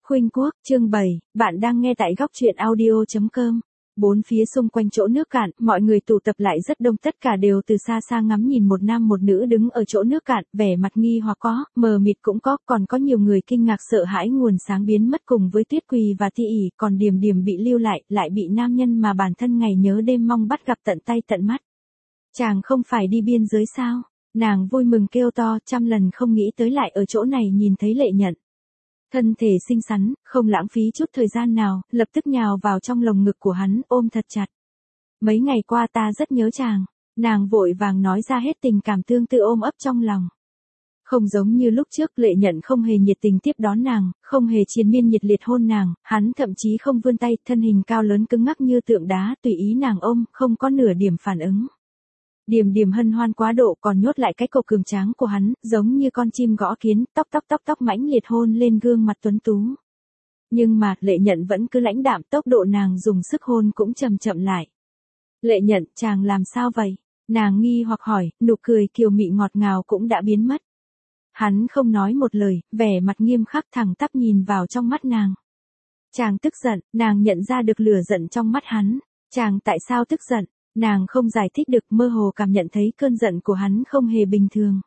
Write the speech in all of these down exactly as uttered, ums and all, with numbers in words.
Khuynh Quốc, chương bảy, bạn đang nghe tại góc truyện audio chấm com. Bốn phía xung quanh chỗ nước cạn, mọi người tụ tập lại rất đông, tất cả đều từ xa xa ngắm nhìn một nam một nữ đứng ở chỗ nước cạn, vẻ mặt nghi hoặc có, mờ mịt cũng có, còn có nhiều người kinh ngạc sợ hãi nguồn sáng biến mất cùng với Tuyết Quỳ và Thi ỉ, còn Điềm Điềm bị lưu lại, lại bị nam nhân mà bản thân ngày nhớ đêm mong bắt gặp tận tay tận mắt. Chàng không phải đi biên giới sao? Nàng vui mừng kêu to, trăm lần không nghĩ tới lại ở chỗ này nhìn thấy Lệ Nhận. Thân thể xinh xắn, không lãng phí chút thời gian nào, lập tức nhào vào trong lồng ngực của hắn, ôm thật chặt. Mấy ngày qua ta rất nhớ chàng, nàng vội vàng nói ra hết tình cảm tương tư ôm ấp trong lòng. Không giống như lúc trước, Lệ Nhận không hề nhiệt tình tiếp đón nàng, không hề triền miên nhiệt liệt hôn nàng, hắn thậm chí không vươn tay, thân hình cao lớn cứng ngắc như tượng đá, tùy ý nàng ôm, không có nửa điểm phản ứng. Điềm Điềm hân hoan quá độ còn nhốt lại cái cổ cường tráng của hắn, giống như con chim gõ kiến, tóc tóc tóc tóc mãnh liệt hôn lên gương mặt tuấn tú. Nhưng mà, Lệ Nhận vẫn cứ lãnh đạm, tốc độ nàng dùng sức hôn cũng chậm chậm lại. Lệ Nhận, chàng làm sao vậy? Nàng nghi hoặc hỏi, nụ cười kiều mị ngọt ngào cũng đã biến mất. Hắn không nói một lời, vẻ mặt nghiêm khắc thẳng tắp nhìn vào trong mắt nàng. Chàng tức giận, nàng nhận ra được lửa giận trong mắt hắn. Chàng tại sao tức giận? Nàng không giải thích được, mơ hồ cảm nhận thấy cơn giận của hắn không hề bình thường.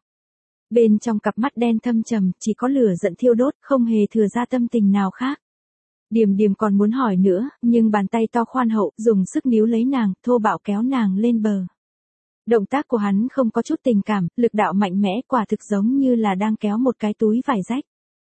Bên trong cặp mắt đen thâm trầm, chỉ có lửa giận thiêu đốt, không hề thừa ra tâm tình nào khác. Điềm Điềm còn muốn hỏi nữa, nhưng bàn tay to khoan hậu, dùng sức níu lấy nàng, thô bạo kéo nàng lên bờ. Động tác của hắn không có chút tình cảm, lực đạo mạnh mẽ, quả thực giống như là đang kéo một cái túi vải rách.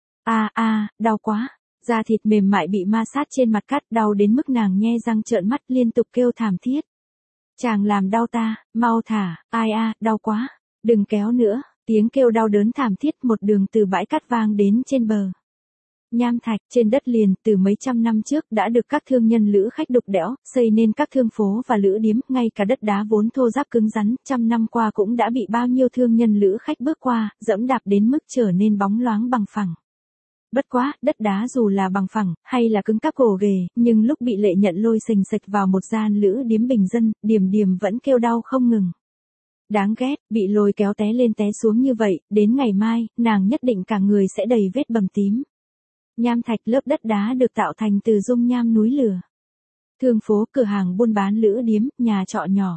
A a, đau quá. Da thịt mềm mại bị ma sát trên mặt cắt, đau đến mức nàng nhe răng trợn mắt liên tục kêu thảm thiết. Chàng làm đau ta, mau thả, ai a, đau quá, đừng kéo nữa, tiếng kêu đau đớn thảm thiết một đường từ bãi cát vang đến trên bờ. Nham Thạch, trên đất liền, từ mấy trăm năm trước đã được các thương nhân lữ khách đục đẽo, xây nên các thương phố và lữ điếm, ngay cả đất đá vốn thô ráp cứng rắn, trăm năm qua cũng đã bị bao nhiêu thương nhân lữ khách bước qua, dẫm đạp đến mức trở nên bóng loáng bằng phẳng. Bất quá, đất đá dù là bằng phẳng, hay là cứng cáp gồ ghề, nhưng lúc bị Lệ Nhận lôi xình xịch vào một gian lữ điếm bình dân, Điềm Điềm vẫn kêu đau không ngừng. Đáng ghét, bị lôi kéo té lên té xuống như vậy, đến ngày mai, nàng nhất định cả người sẽ đầy vết bầm tím. Nham Thạch, lớp đất đá được tạo thành từ dung nham núi lửa. Thương phố, cửa hàng buôn bán lữ điếm, nhà trọ nhỏ.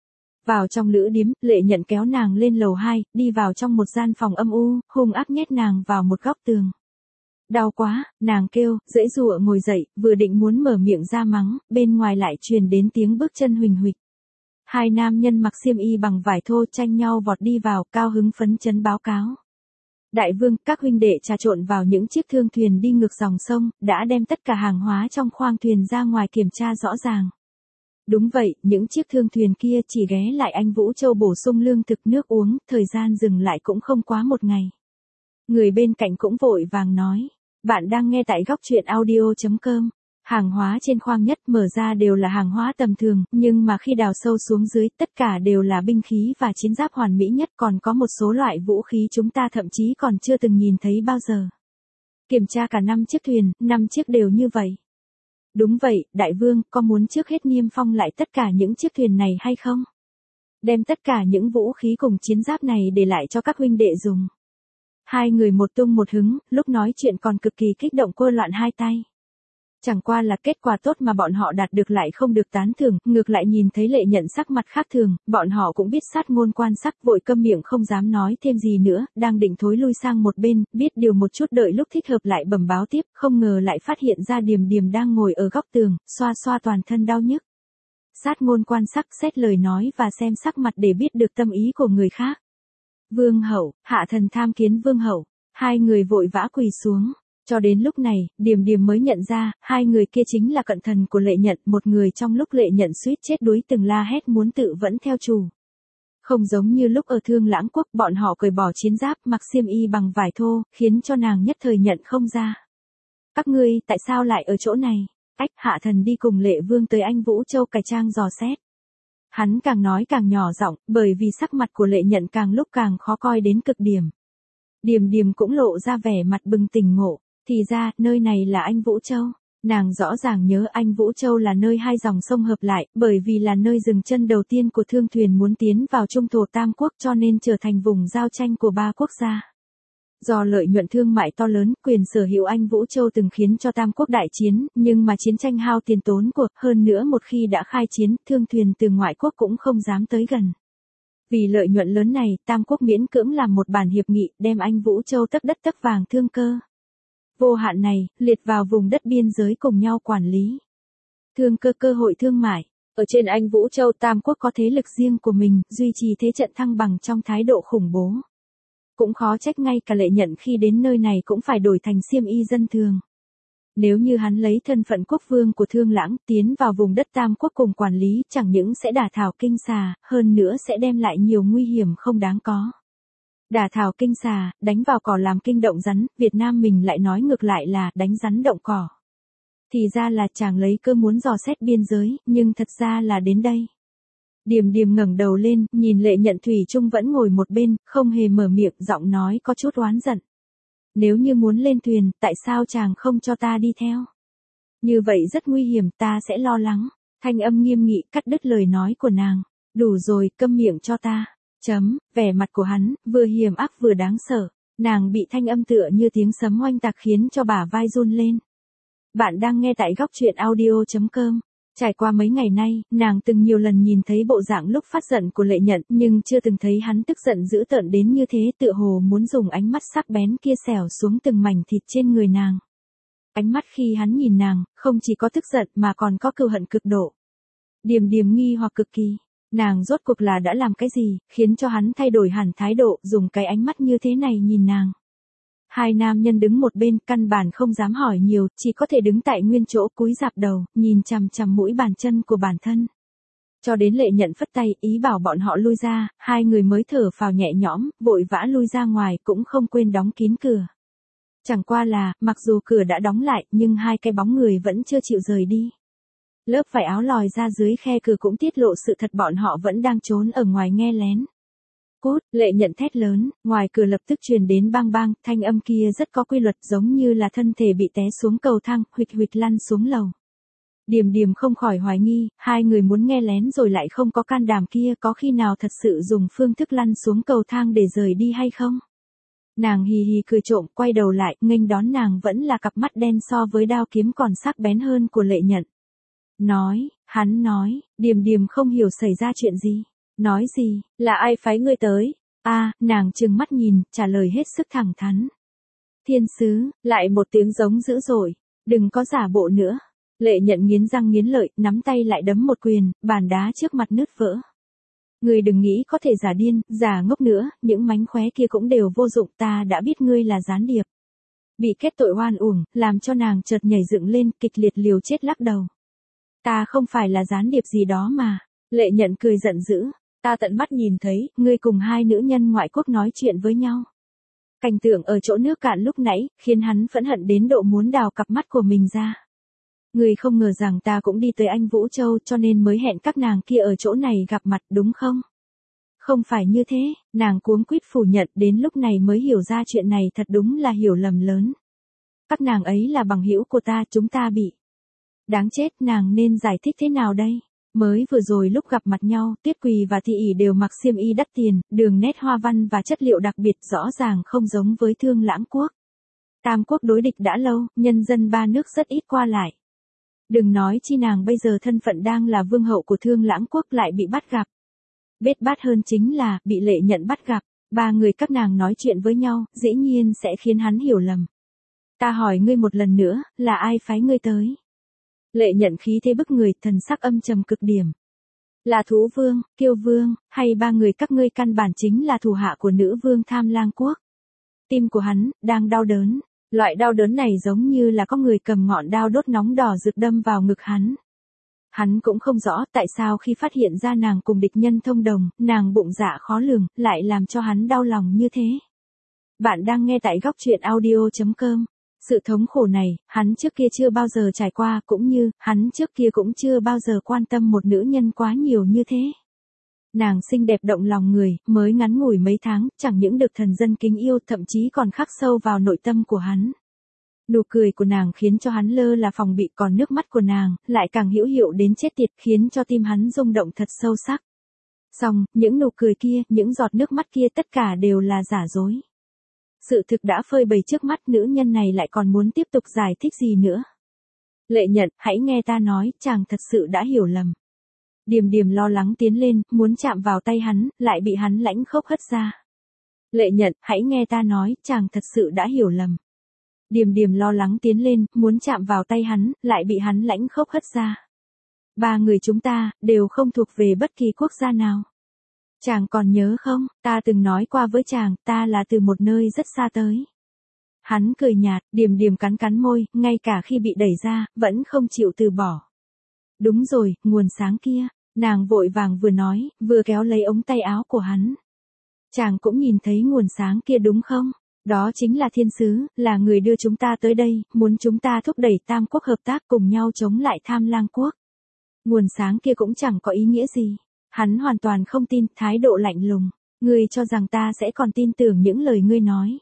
Vào trong lữ điếm, Lệ Nhận kéo nàng lên lầu hai, đi vào trong một gian phòng âm u, hung ác nhét nàng vào một góc tường. Đau quá, nàng kêu, giãy giụa ngồi dậy, vừa định muốn mở miệng ra mắng, bên ngoài lại truyền đến tiếng bước chân huỳnh huỵch. Hai nam nhân mặc xiêm y bằng vải thô tranh nhau vọt đi vào, cao hứng phấn chấn báo cáo. Đại vương, các huynh đệ trà trộn vào những chiếc thương thuyền đi ngược dòng sông, đã đem tất cả hàng hóa trong khoang thuyền ra ngoài kiểm tra rõ ràng. Đúng vậy, những chiếc thương thuyền kia chỉ ghé lại Anh Vũ Châu bổ sung lương thực nước uống, thời gian dừng lại cũng không quá một ngày. Người bên cạnh cũng vội vàng nói. Bạn đang nghe tại góc truyện audio chấm com. Hàng hóa trên khoang nhất mở ra đều là hàng hóa tầm thường, nhưng mà khi đào sâu xuống dưới, tất cả đều là binh khí và chiến giáp hoàn mỹ nhất, còn có một số loại vũ khí chúng ta thậm chí còn chưa từng nhìn thấy bao giờ. Kiểm tra cả năm chiếc thuyền, năm chiếc đều như vậy. Đúng vậy, đại vương, có muốn trước hết niêm phong lại tất cả những chiếc thuyền này hay không? Đem tất cả những vũ khí cùng chiến giáp này để lại cho các huynh đệ dùng. Hai người một tung một hứng, lúc nói chuyện còn cực kỳ kích động quơ loạn hai tay. Chẳng qua là kết quả tốt mà bọn họ đạt được lại không được tán thưởng, ngược lại nhìn thấy Lệ Nhận sắc mặt khác thường, bọn họ cũng biết sát ngôn quan sắc, vội câm miệng không dám nói thêm gì nữa, đang định thối lui sang một bên, biết điều một chút đợi lúc thích hợp lại bẩm báo tiếp, không ngờ lại phát hiện ra Điềm Điềm đang ngồi ở góc tường, xoa xoa toàn thân đau nhức. Sát ngôn quan sắc xét lời nói và xem sắc mặt để biết được tâm ý của người khác. Vương hậu, hạ thần tham kiến vương hậu, hai người vội vã quỳ xuống. Cho đến lúc này, Điềm Điềm mới nhận ra, hai người kia chính là cận thần của Lệ Nhận, một người trong lúc Lệ Nhận suýt chết đuối từng la hét muốn tự vẫn theo chủ. Không giống như lúc ở Thương Lãng Quốc, bọn họ cởi bỏ chiến giáp, mặc xiêm y bằng vải thô, khiến cho nàng nhất thời nhận không ra. Các ngươi, tại sao lại ở chỗ này? Ách, hạ thần đi cùng Lệ Vương tới Anh Vũ Châu cải trang dò xét. Hắn càng nói càng nhỏ giọng, bởi vì sắc mặt của Lệ Nhận càng lúc càng khó coi đến cực điểm. Điềm Điềm cũng lộ ra vẻ mặt bừng tỉnh ngộ, thì ra, nơi này là Anh Vũ Châu. Nàng rõ ràng nhớ Anh Vũ Châu là nơi hai dòng sông hợp lại, bởi vì là nơi dừng chân đầu tiên của thương thuyền muốn tiến vào trung thổ Tam Quốc cho nên trở thành vùng giao tranh của ba quốc gia. Do lợi nhuận thương mại to lớn, quyền sở hữu Anh Vũ Châu từng khiến cho Tam Quốc đại chiến, nhưng mà chiến tranh hao tiền tốn của, hơn nữa một khi đã khai chiến, thương thuyền từ ngoại quốc cũng không dám tới gần. Vì lợi nhuận lớn này, Tam Quốc miễn cưỡng làm một bản hiệp nghị, đem Anh Vũ Châu tấc đất tấc vàng thương cơ vô hạn này, liệt vào vùng đất biên giới cùng nhau quản lý. Thương cơ cơ hội thương mại. Ở trên Anh Vũ Châu, Tam Quốc có thế lực riêng của mình, duy trì thế trận thăng bằng trong thái độ khủng bố. Cũng khó trách ngay cả Lệ Nhận khi đến nơi này cũng phải đổi thành xiêm y dân thường. Nếu như hắn lấy thân phận quốc vương của Thương Lãng tiến vào vùng đất Tam Quốc cùng quản lý, chẳng những sẽ đả thảo kinh xà, hơn nữa sẽ đem lại nhiều nguy hiểm không đáng có. Đả thảo kinh xà, đánh vào cỏ làm kinh động rắn, Việt Nam mình lại nói ngược lại là đánh rắn động cỏ. Thì ra là chàng lấy cơ muốn dò xét biên giới, nhưng thật ra là đến đây. Điềm Điềm ngẩng đầu lên, nhìn Lệ Nhận thủy chung vẫn ngồi một bên, không hề mở miệng, giọng nói có chút oán giận. Nếu như muốn lên thuyền, tại sao chàng không cho ta đi theo? Như vậy rất nguy hiểm, ta sẽ lo lắng. Thanh âm nghiêm nghị cắt đứt lời nói của nàng. Đủ rồi, câm miệng cho ta. Chấm, vẻ mặt của hắn, vừa hiểm ác vừa đáng sợ. Nàng bị thanh âm tựa như tiếng sấm oanh tạc khiến cho bả vai run lên. Bạn đang nghe tại góc truyện audio chấm com. Trải qua mấy ngày nay, nàng từng nhiều lần nhìn thấy bộ dạng lúc phát giận của Lệ Nhận, nhưng chưa từng thấy hắn tức giận dữ tợn đến như thế, tựa hồ muốn dùng ánh mắt sắc bén kia xẻo xuống từng mảnh thịt trên người nàng. Ánh mắt khi hắn nhìn nàng, không chỉ có tức giận mà còn có cừu hận cực độ. Điềm Điềm nghi hoặc cực kỳ, nàng rốt cuộc là đã làm cái gì, khiến cho hắn thay đổi hẳn thái độ, dùng cái ánh mắt như thế này nhìn nàng. Hai nam nhân đứng một bên, căn bản không dám hỏi nhiều, chỉ có thể đứng tại nguyên chỗ cúi rạp đầu, nhìn chằm chằm mũi bàn chân của bản thân. Cho đến Lệ Nhận phất tay, ý bảo bọn họ lui ra, hai người mới thở phào nhẹ nhõm, vội vã lui ra ngoài, cũng không quên đóng kín cửa. Chẳng qua là, mặc dù cửa đã đóng lại, nhưng hai cái bóng người vẫn chưa chịu rời đi. Lớp vải áo lòi ra dưới khe cửa cũng tiết lộ sự thật, bọn họ vẫn đang trốn ở ngoài nghe lén. Cút, Lệ Nhận thét lớn, ngoài cửa lập tức truyền đến bang bang, thanh âm kia rất có quy luật, giống như là thân thể bị té xuống cầu thang, huỵch huỵch lăn xuống lầu. Điềm Điềm không khỏi hoài nghi, hai người muốn nghe lén rồi lại không có can đảm kia, có khi nào thật sự dùng phương thức lăn xuống cầu thang để rời đi hay không? Nàng hì hì cười trộm, quay đầu lại, nghênh đón nàng vẫn là cặp mắt đen so với đao kiếm còn sắc bén hơn của Lệ Nhận. Nói, hắn nói, Điềm Điềm không hiểu xảy ra chuyện gì. Nói gì, là ai phái ngươi tới? A, à, nàng trừng mắt nhìn, trả lời hết sức thẳng thắn. Thiên sứ, lại một tiếng giống dữ dội, đừng có giả bộ nữa. Lệ Nhận nghiến răng nghiến lợi, nắm tay lại đấm một quyền, bàn đá trước mặt nứt vỡ. Ngươi đừng nghĩ có thể giả điên, giả ngốc nữa, những mánh khóe kia cũng đều vô dụng, ta đã biết ngươi là gián điệp. Bị kết tội oan uổng, làm cho nàng chợt nhảy dựng lên, kịch liệt liều chết lắc đầu. Ta không phải là gián điệp gì đó mà. Lệ Nhận cười giận dữ. Ta tận mắt nhìn thấy, ngươi cùng hai nữ nhân ngoại quốc nói chuyện với nhau. Cảnh tượng ở chỗ nước cạn lúc nãy, khiến hắn phẫn hận đến độ muốn đào cặp mắt của mình ra. Ngươi không ngờ rằng ta cũng đi tới Anh Vũ Châu cho nên mới hẹn các nàng kia ở chỗ này gặp mặt đúng không? Không phải như thế, nàng cuống quýt phủ nhận, đến lúc này mới hiểu ra chuyện này thật đúng là hiểu lầm lớn. Các nàng ấy là bằng hữu của ta, chúng ta bị. Đáng chết, nàng nên giải thích thế nào đây? Mới vừa rồi lúc gặp mặt nhau, Tiết Quỳ và Thị ỉ đều mặc xiêm y đắt tiền, đường nét hoa văn và chất liệu đặc biệt rõ ràng không giống với Thương Lãng quốc. Tam quốc đối địch đã lâu, nhân dân ba nước rất ít qua lại. Đừng nói chi nàng bây giờ thân phận đang là vương hậu của Thương Lãng quốc lại bị bắt gặp. Bết bát hơn chính là, bị Lệ Nhận bắt gặp, ba người các nàng nói chuyện với nhau, dĩ nhiên sẽ khiến hắn hiểu lầm. Ta hỏi ngươi một lần nữa, là ai phái ngươi tới? Lệ Nhận khí thế bức người, thần sắc âm trầm cực điểm. Là Thú Vương, Kiêu Vương, hay ba người các ngươi căn bản chính là thủ hạ của nữ vương Tham Lang quốc? Tim của hắn, đang đau đớn. Loại đau đớn này giống như là có người cầm ngọn đao đốt nóng đỏ rực đâm vào ngực hắn. Hắn cũng không rõ tại sao khi phát hiện ra nàng cùng địch nhân thông đồng, nàng bụng dạ khó lường, lại làm cho hắn đau lòng như thế. Bạn đang nghe tại góc truyện audio chấm com. Sự thống khổ này, hắn trước kia chưa bao giờ trải qua, cũng như, hắn trước kia cũng chưa bao giờ quan tâm một nữ nhân quá nhiều như thế. Nàng xinh đẹp động lòng người, mới ngắn ngủi mấy tháng, chẳng những được thần dân kính yêu, thậm chí còn khắc sâu vào nội tâm của hắn. Nụ cười của nàng khiến cho hắn lơ là phòng bị, còn nước mắt của nàng, lại càng hữu hiệu đến chết tiệt, khiến cho tim hắn rung động thật sâu sắc. Xong, những nụ cười kia, những giọt nước mắt kia tất cả đều là giả dối. Sự thực đã phơi bày trước mắt, nữ nhân này lại còn muốn tiếp tục giải thích gì nữa. Lệ Nhận, hãy nghe ta nói, chàng thật sự đã hiểu lầm. Điềm Điềm lo lắng tiến lên, muốn chạm vào tay hắn, lại bị hắn lãnh khốc hất ra. Lệ Nhận, hãy nghe ta nói, chàng thật sự đã hiểu lầm. Điềm Điềm lo lắng tiến lên, muốn chạm vào tay hắn, lại bị hắn lãnh khốc hất ra. Ba người chúng ta, đều không thuộc về bất kỳ quốc gia nào. Chàng còn nhớ không, ta từng nói qua với chàng, ta là từ một nơi rất xa tới. Hắn cười nhạt, Điềm Điềm cắn cắn môi, ngay cả khi bị đẩy ra, vẫn không chịu từ bỏ. Đúng rồi, nguồn sáng kia, nàng vội vàng vừa nói, vừa kéo lấy ống tay áo của hắn. Chàng cũng nhìn thấy nguồn sáng kia đúng không? Đó chính là thiên sứ, là người đưa chúng ta tới đây, muốn chúng ta thúc đẩy tam quốc hợp tác cùng nhau chống lại Tham Lang quốc. Nguồn sáng kia cũng chẳng có ý nghĩa gì. Hắn hoàn toàn không tin, thái độ lạnh lùng. Ngươi cho rằng ta sẽ còn tin tưởng những lời ngươi nói.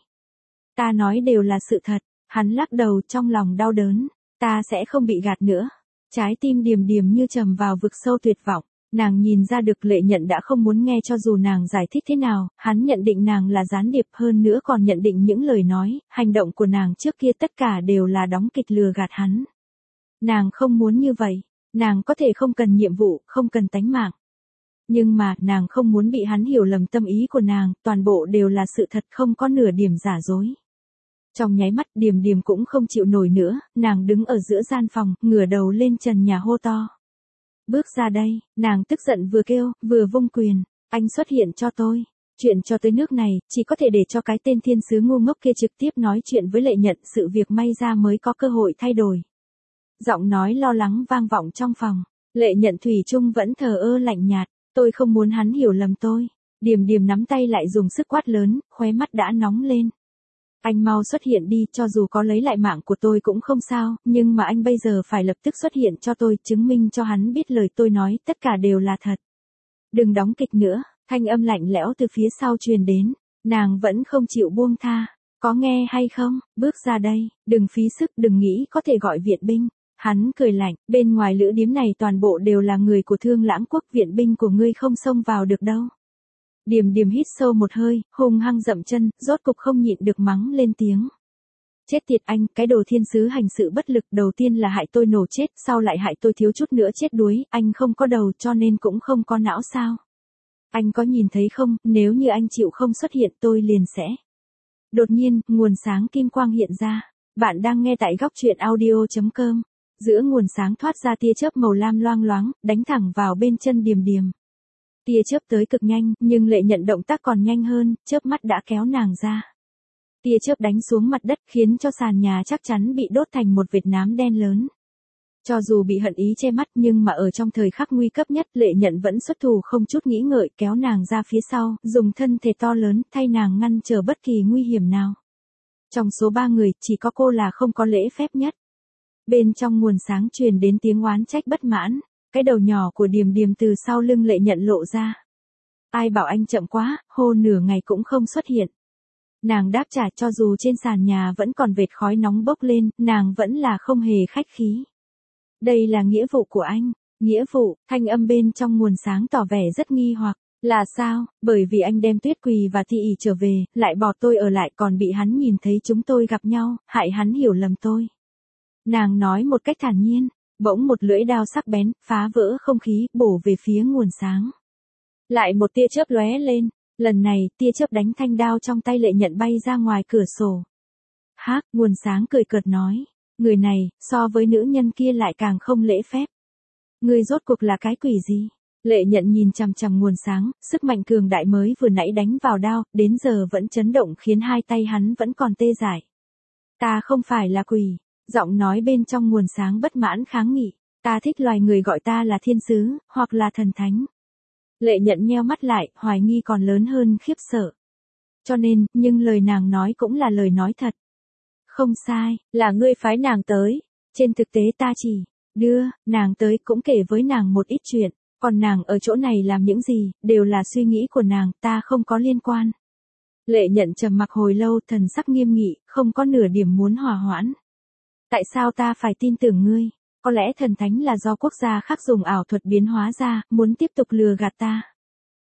Ta nói đều là sự thật. Hắn lắc đầu trong lòng đau đớn. Ta sẽ không bị gạt nữa. Trái tim Điềm Điềm như trầm vào vực sâu tuyệt vọng. Nàng nhìn ra được Lệ Nhận đã không muốn nghe cho dù nàng giải thích thế nào, hắn nhận định nàng là gián điệp, hơn nữa còn nhận định những lời nói, hành động của nàng trước kia tất cả đều là đóng kịch lừa gạt hắn. Nàng không muốn như vậy, nàng có thể không cần nhiệm vụ, không cần tánh mạng. Nhưng mà, nàng không muốn bị hắn hiểu lầm tâm ý của nàng, toàn bộ đều là sự thật, không có nửa điểm giả dối. Trong nháy mắt, Điềm Điềm cũng không chịu nổi nữa, nàng đứng ở giữa gian phòng, ngửa đầu lên trần nhà hô to. Bước ra đây, nàng tức giận vừa kêu, vừa vung quyền, anh xuất hiện cho tôi. Chuyện cho tới nước này, chỉ có thể để cho cái tên thiên sứ ngu ngốc kia trực tiếp nói chuyện với Lệ Nhận, sự việc may ra mới có cơ hội thay đổi. Giọng nói lo lắng vang vọng trong phòng, Lệ Nhận thủy chung vẫn thờ ơ lạnh nhạt, tôi không muốn hắn hiểu lầm tôi. Điềm Điềm nắm tay lại dùng sức quát lớn, khóe mắt đã nóng lên. Anh mau xuất hiện đi, cho dù có lấy lại mạng của tôi cũng không sao, nhưng mà anh bây giờ phải lập tức xuất hiện cho tôi, chứng minh cho hắn biết lời tôi nói, tất cả đều là thật. Đừng đóng kịch nữa, thanh âm lạnh lẽo từ phía sau truyền đến, nàng vẫn không chịu buông tha, có nghe hay không, bước ra đây, đừng phí sức, đừng nghĩ có thể gọi viện binh. Hắn cười lạnh, bên ngoài lữ điếm này toàn bộ đều là người của Thương Lãng quốc, viện binh của ngươi không xông vào được đâu. Điềm Điềm hít sâu một hơi, hung hăng dậm chân, rốt cục không nhịn được mắng lên tiếng. Chết tiệt anh, cái đồ thiên sứ hành sự bất lực, đầu tiên là hại tôi nổ chết, sau lại hại tôi thiếu chút nữa chết đuối, anh không có đầu cho nên cũng không có não sao. Anh có nhìn thấy không, nếu như anh chịu không xuất hiện tôi liền sẽ. Đột nhiên, nguồn sáng kim quang hiện ra. Bạn đang nghe tại góc truyện audio chấm com. Giữa nguồn sáng thoát ra tia chớp màu lam loang loáng, đánh thẳng vào bên chân Điềm Điềm. Tia chớp tới cực nhanh, nhưng Lệ Nhận động tác còn nhanh hơn, chớp mắt đã kéo nàng ra. Tia chớp đánh xuống mặt đất khiến cho sàn nhà chắc chắn bị đốt thành một vệt nám đen lớn. Cho dù bị hận ý che mắt nhưng mà ở trong thời khắc nguy cấp nhất, Lệ Nhận vẫn xuất thủ không chút nghĩ ngợi, kéo nàng ra phía sau, dùng thân thể to lớn thay nàng ngăn trở bất kỳ nguy hiểm nào. Trong số ba người, chỉ có cô là không có lễ phép nhất. Bên trong nguồn sáng truyền đến tiếng oán trách bất mãn, cái đầu nhỏ của Điềm Điềm từ sau lưng Lệ Nhận lộ ra. Ai bảo anh chậm quá, hô nửa ngày cũng không xuất hiện. Nàng đáp trả, cho dù trên sàn nhà vẫn còn vệt khói nóng bốc lên, nàng vẫn là không hề khách khí. Đây là nghĩa vụ của anh. Nghĩa vụ, thanh âm bên trong nguồn sáng tỏ vẻ rất nghi hoặc. Là sao, bởi vì anh đem Tuyết Quỳ và Thi ỉ trở về, lại bỏ tôi ở lại, còn bị hắn nhìn thấy chúng tôi gặp nhau, hại hắn hiểu lầm tôi. Nàng nói một cách thản nhiên, bỗng một lưỡi đao sắc bén, phá vỡ không khí, bổ về phía nguồn sáng. Lại một tia chớp lóe lên, lần này, tia chớp đánh thanh đao trong tay Lệ Nhận bay ra ngoài cửa sổ. Hác, nguồn sáng cười cợt nói, người này, so với nữ nhân kia lại càng không lễ phép. Ngươi rốt cuộc là cái quỷ gì? Lệ Nhận nhìn chằm chằm nguồn sáng, sức mạnh cường đại mới vừa nãy đánh vào đao, đến giờ vẫn chấn động khiến hai tay hắn vẫn còn tê dại. Ta không phải là quỷ, giọng nói bên trong nguồn sáng bất mãn kháng nghị, ta thích loài người gọi ta là thiên sứ, hoặc là thần thánh. Lệ Nhận nheo mắt lại, hoài nghi còn lớn hơn khiếp sợ. Cho nên, nhưng lời nàng nói cũng là lời nói thật. Không sai, là ngươi phái nàng tới, trên thực tế ta chỉ đưa nàng tới, cũng kể với nàng một ít chuyện. Còn nàng ở chỗ này làm những gì, đều là suy nghĩ của nàng, ta không có liên quan. Lệ Nhận trầm mặc hồi lâu, thần sắc nghiêm nghị, không có nửa điểm muốn hòa hoãn. Tại sao ta phải tin tưởng ngươi? Có lẽ thần thánh là do quốc gia khác dùng ảo thuật biến hóa ra, muốn tiếp tục lừa gạt ta.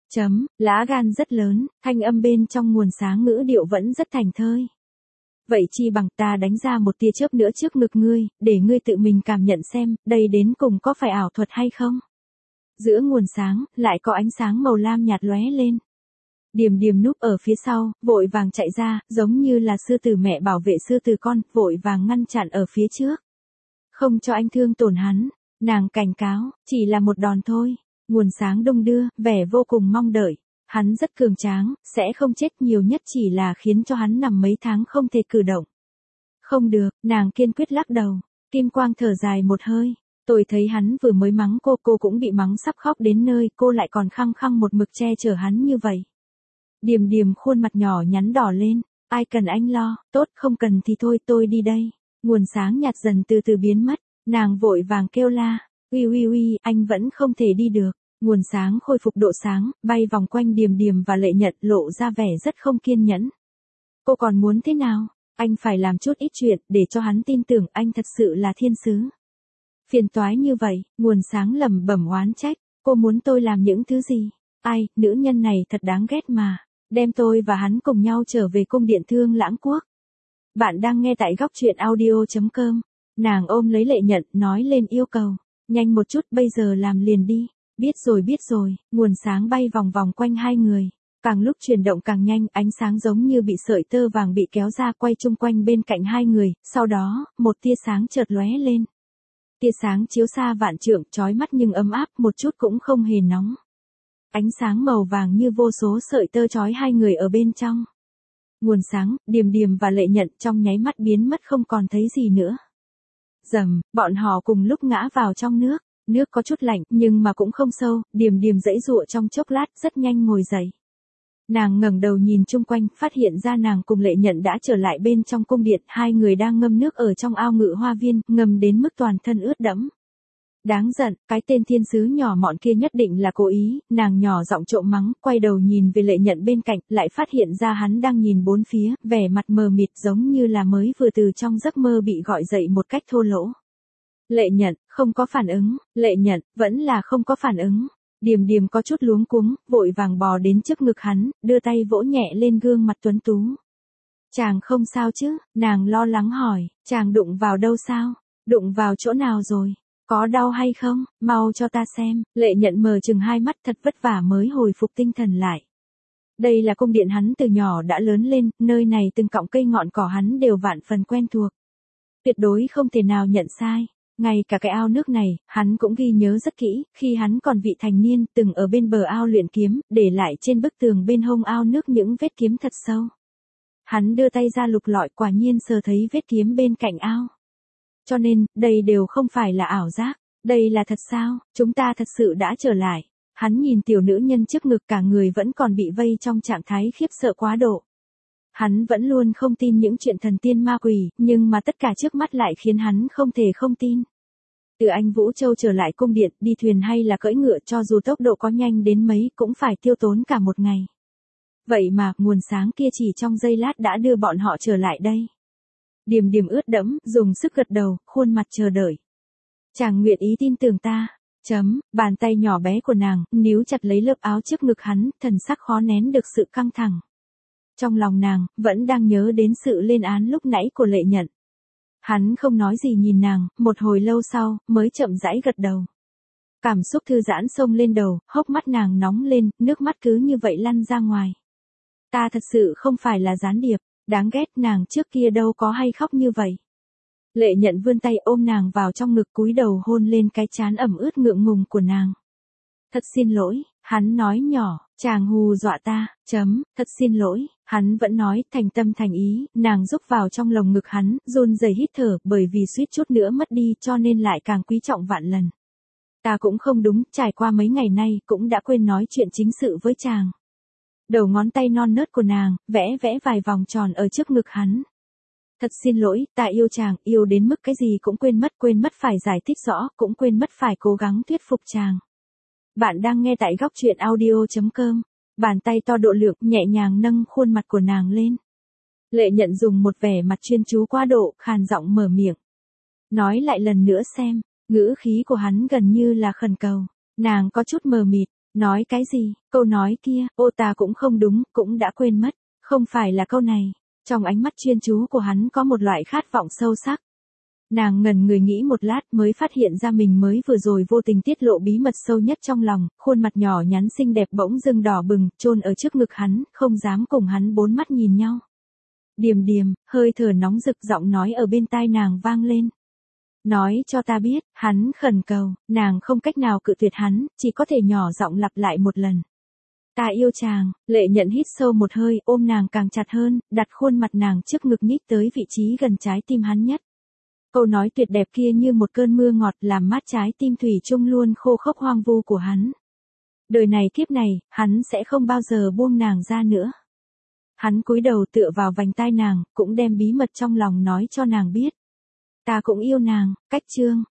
Chấm, lá gan rất lớn, thanh âm bên trong nguồn sáng ngữ điệu vẫn rất thành thơi. Vậy chi bằng ta đánh ra một tia chớp nữa trước ngực ngươi, để ngươi tự mình cảm nhận xem, đây đến cùng có phải ảo thuật hay không? Giữa nguồn sáng, lại có ánh sáng màu lam nhạt lóe lên. Điềm Điềm núp ở phía sau, vội vàng chạy ra, giống như là sư tử mẹ bảo vệ sư tử con, vội vàng ngăn chặn ở phía trước. Không cho anh thương tổn hắn, nàng cảnh cáo, chỉ là một đòn thôi. Nguồn sáng đung đưa, vẻ vô cùng mong đợi. Hắn rất cường tráng, sẽ không chết, nhiều nhất chỉ là khiến cho hắn nằm mấy tháng không thể cử động. Không được, nàng kiên quyết lắc đầu. Kim Quang thở dài một hơi. Tôi thấy hắn vừa mới mắng cô, cô cũng bị mắng sắp khóc đến nơi, cô lại còn khăng khăng một mực che chở hắn như vậy. Điềm Điềm khuôn mặt nhỏ nhắn đỏ lên. Ai cần anh lo, tốt, không cần thì thôi, tôi đi đây. Nguồn sáng nhạt dần từ từ biến mất. Nàng vội vàng kêu la. Uy uy uy, anh vẫn không thể đi được. Nguồn sáng khôi phục độ sáng, bay vòng quanh Điềm Điềm và Lệ Nhận, lộ ra vẻ rất không kiên nhẫn. Cô còn muốn thế nào? Anh phải làm chút ít chuyện, để cho hắn tin tưởng anh thật sự là thiên sứ. Phiền toái như vậy, nguồn sáng lẩm bẩm oán trách. Cô muốn tôi làm những thứ gì? Ai, nữ nhân này thật đáng ghét mà. Đem tôi và hắn cùng nhau trở về cung điện Thương Lãng Quốc. Bạn đang nghe tại góc truyện audio chấm com. Nàng ôm lấy Lệ Nhận, nói lên yêu cầu. Nhanh một chút, bây giờ làm liền đi. Biết rồi biết rồi, nguồn sáng bay vòng vòng quanh hai người. Càng lúc chuyển động càng nhanh, ánh sáng giống như bị sợi tơ vàng bị kéo ra quay chung quanh bên cạnh hai người, sau đó, một tia sáng chợt lóe lên. Tia sáng chiếu xa vạn trượng, chói mắt nhưng ấm áp, một chút cũng không hề nóng. Ánh sáng màu vàng như vô số sợi tơ chói hai người ở bên trong. Nguồn sáng, Điềm Điềm và Lệ Nhận trong nháy mắt biến mất không còn thấy gì nữa. Rầm, bọn họ cùng lúc ngã vào trong nước. Nước có chút lạnh, nhưng mà cũng không sâu, Điềm Điềm giãy giụa trong chốc lát, rất nhanh ngồi dậy. Nàng ngẩng đầu nhìn chung quanh, phát hiện ra nàng cùng Lệ Nhận đã trở lại bên trong cung điện, hai người đang ngâm nước ở trong ao ngự hoa viên, ngâm đến mức toàn thân ướt đẫm. Đáng giận, cái tên thiên sứ nhỏ mọn kia nhất định là cố ý, nàng nhỏ giọng trộm mắng, quay đầu nhìn về Lệ Nhận bên cạnh, lại phát hiện ra hắn đang nhìn bốn phía, vẻ mặt mờ mịt giống như là mới vừa từ trong giấc mơ bị gọi dậy một cách thô lỗ. Lệ Nhận, không có phản ứng, Lệ Nhận, vẫn là không có phản ứng. Điềm Điềm có chút luống cuống, vội vàng bò đến trước ngực hắn, đưa tay vỗ nhẹ lên gương mặt tuấn tú. Chàng không sao chứ, nàng lo lắng hỏi, chàng đụng vào đâu sao, đụng vào chỗ nào rồi, có đau hay không, mau cho ta xem. Lệ Nhận mở chừng hai mắt, thật vất vả mới hồi phục tinh thần lại. Đây là cung điện hắn từ nhỏ đã lớn lên, nơi này từng cọng cây ngọn cỏ hắn đều vạn phần quen thuộc. Tuyệt đối không thể nào nhận sai. Ngay cả cái ao nước này, hắn cũng ghi nhớ rất kỹ, khi hắn còn vị thành niên, từng ở bên bờ ao luyện kiếm, để lại trên bức tường bên hông ao nước những vết kiếm thật sâu. Hắn đưa tay ra lục lọi, quả nhiên sờ thấy vết kiếm bên cạnh ao. Cho nên, đây đều không phải là ảo giác, đây là thật sao, chúng ta thật sự đã trở lại. Hắn nhìn tiểu nữ nhân trước ngực, cả người vẫn còn bị vây trong trạng thái khiếp sợ quá độ. Hắn vẫn luôn không tin những chuyện thần tiên ma quỷ, nhưng mà tất cả trước mắt lại khiến hắn không thể không tin. Từ Anh Vũ Châu trở lại cung điện, đi thuyền hay là cưỡi ngựa, cho dù tốc độ có nhanh đến mấy cũng phải tiêu tốn cả một ngày. Vậy mà, nguồn sáng kia chỉ trong giây lát đã đưa bọn họ trở lại đây. Điềm Điềm ướt đẫm, dùng sức gật đầu, khuôn mặt chờ đợi. Chàng nguyện ý tin tưởng ta. Chấm, bàn tay nhỏ bé của nàng, níu chặt lấy lớp áo trước ngực hắn, thần sắc khó nén được sự căng thẳng. Trong lòng nàng, vẫn đang nhớ đến sự lên án lúc nãy của Lệ Nhận. Hắn không nói gì nhìn nàng, một hồi lâu sau, mới chậm rãi gật đầu. Cảm xúc thư giãn xông lên đầu, hốc mắt nàng nóng lên, nước mắt cứ như vậy lăn ra ngoài. Ta thật sự không phải là gián điệp, đáng ghét, nàng trước kia đâu có hay khóc như vậy. Lệ Nhận vươn tay ôm nàng vào trong ngực, cúi đầu hôn lên cái trán ẩm ướt ngượng ngùng của nàng. Thật xin lỗi, hắn nói nhỏ, chàng hù dọa ta, chấm, thật xin lỗi, hắn vẫn nói, thành tâm thành ý, nàng rúc vào trong lồng ngực hắn, run rẩy hít thở, bởi vì suýt chút nữa mất đi cho nên lại càng quý trọng vạn lần. Ta cũng không đúng, trải qua mấy ngày nay, cũng đã quên nói chuyện chính sự với chàng. Đầu ngón tay non nớt của nàng, vẽ vẽ vài vòng tròn ở trước ngực hắn. Thật xin lỗi, ta yêu chàng, yêu đến mức cái gì cũng quên mất, quên mất phải giải thích rõ, cũng quên mất phải cố gắng thuyết phục chàng. Bạn đang nghe tại góc truyện audio chấm com. Bàn tay to độ lượng nhẹ nhàng nâng khuôn mặt của nàng lên. Lệ Nhận dùng một vẻ mặt chuyên chú quá độ, khàn giọng mở miệng. Nói lại lần nữa xem, ngữ khí của hắn gần như là khẩn cầu. Nàng có chút mờ mịt, Nói cái gì, câu nói kia, ô ta cũng không đúng, cũng đã quên mất. Không phải là câu này. Trong ánh mắt chuyên chú của hắn có một loại khát vọng sâu sắc. Nàng ngần người nghĩ một lát mới phát hiện ra mình mới vừa rồi vô tình tiết lộ bí mật sâu nhất trong lòng, khuôn mặt nhỏ nhắn xinh đẹp bỗng dưng đỏ bừng, chôn ở trước ngực hắn, không dám cùng hắn bốn mắt nhìn nhau. Điềm điềm, hơi thở nóng rực, giọng nói ở bên tai nàng vang lên. Nói cho ta biết, hắn khẩn cầu, nàng không cách nào cự tuyệt hắn, chỉ có thể nhỏ giọng lặp lại một lần. Ta yêu chàng. Lệ Nhận hít sâu một hơi, ôm nàng càng chặt hơn, đặt khuôn mặt nàng trước ngực nhích tới vị trí gần trái tim hắn nhất. Câu nói tuyệt đẹp kia như một cơn mưa ngọt làm mát trái tim thủy chung luôn khô khốc hoang vu của hắn. Đời này kiếp này, hắn sẽ không bao giờ buông nàng ra nữa. Hắn cúi đầu tựa vào vành tai nàng, cũng đem bí mật trong lòng nói cho nàng biết. Ta cũng yêu nàng. Cách chương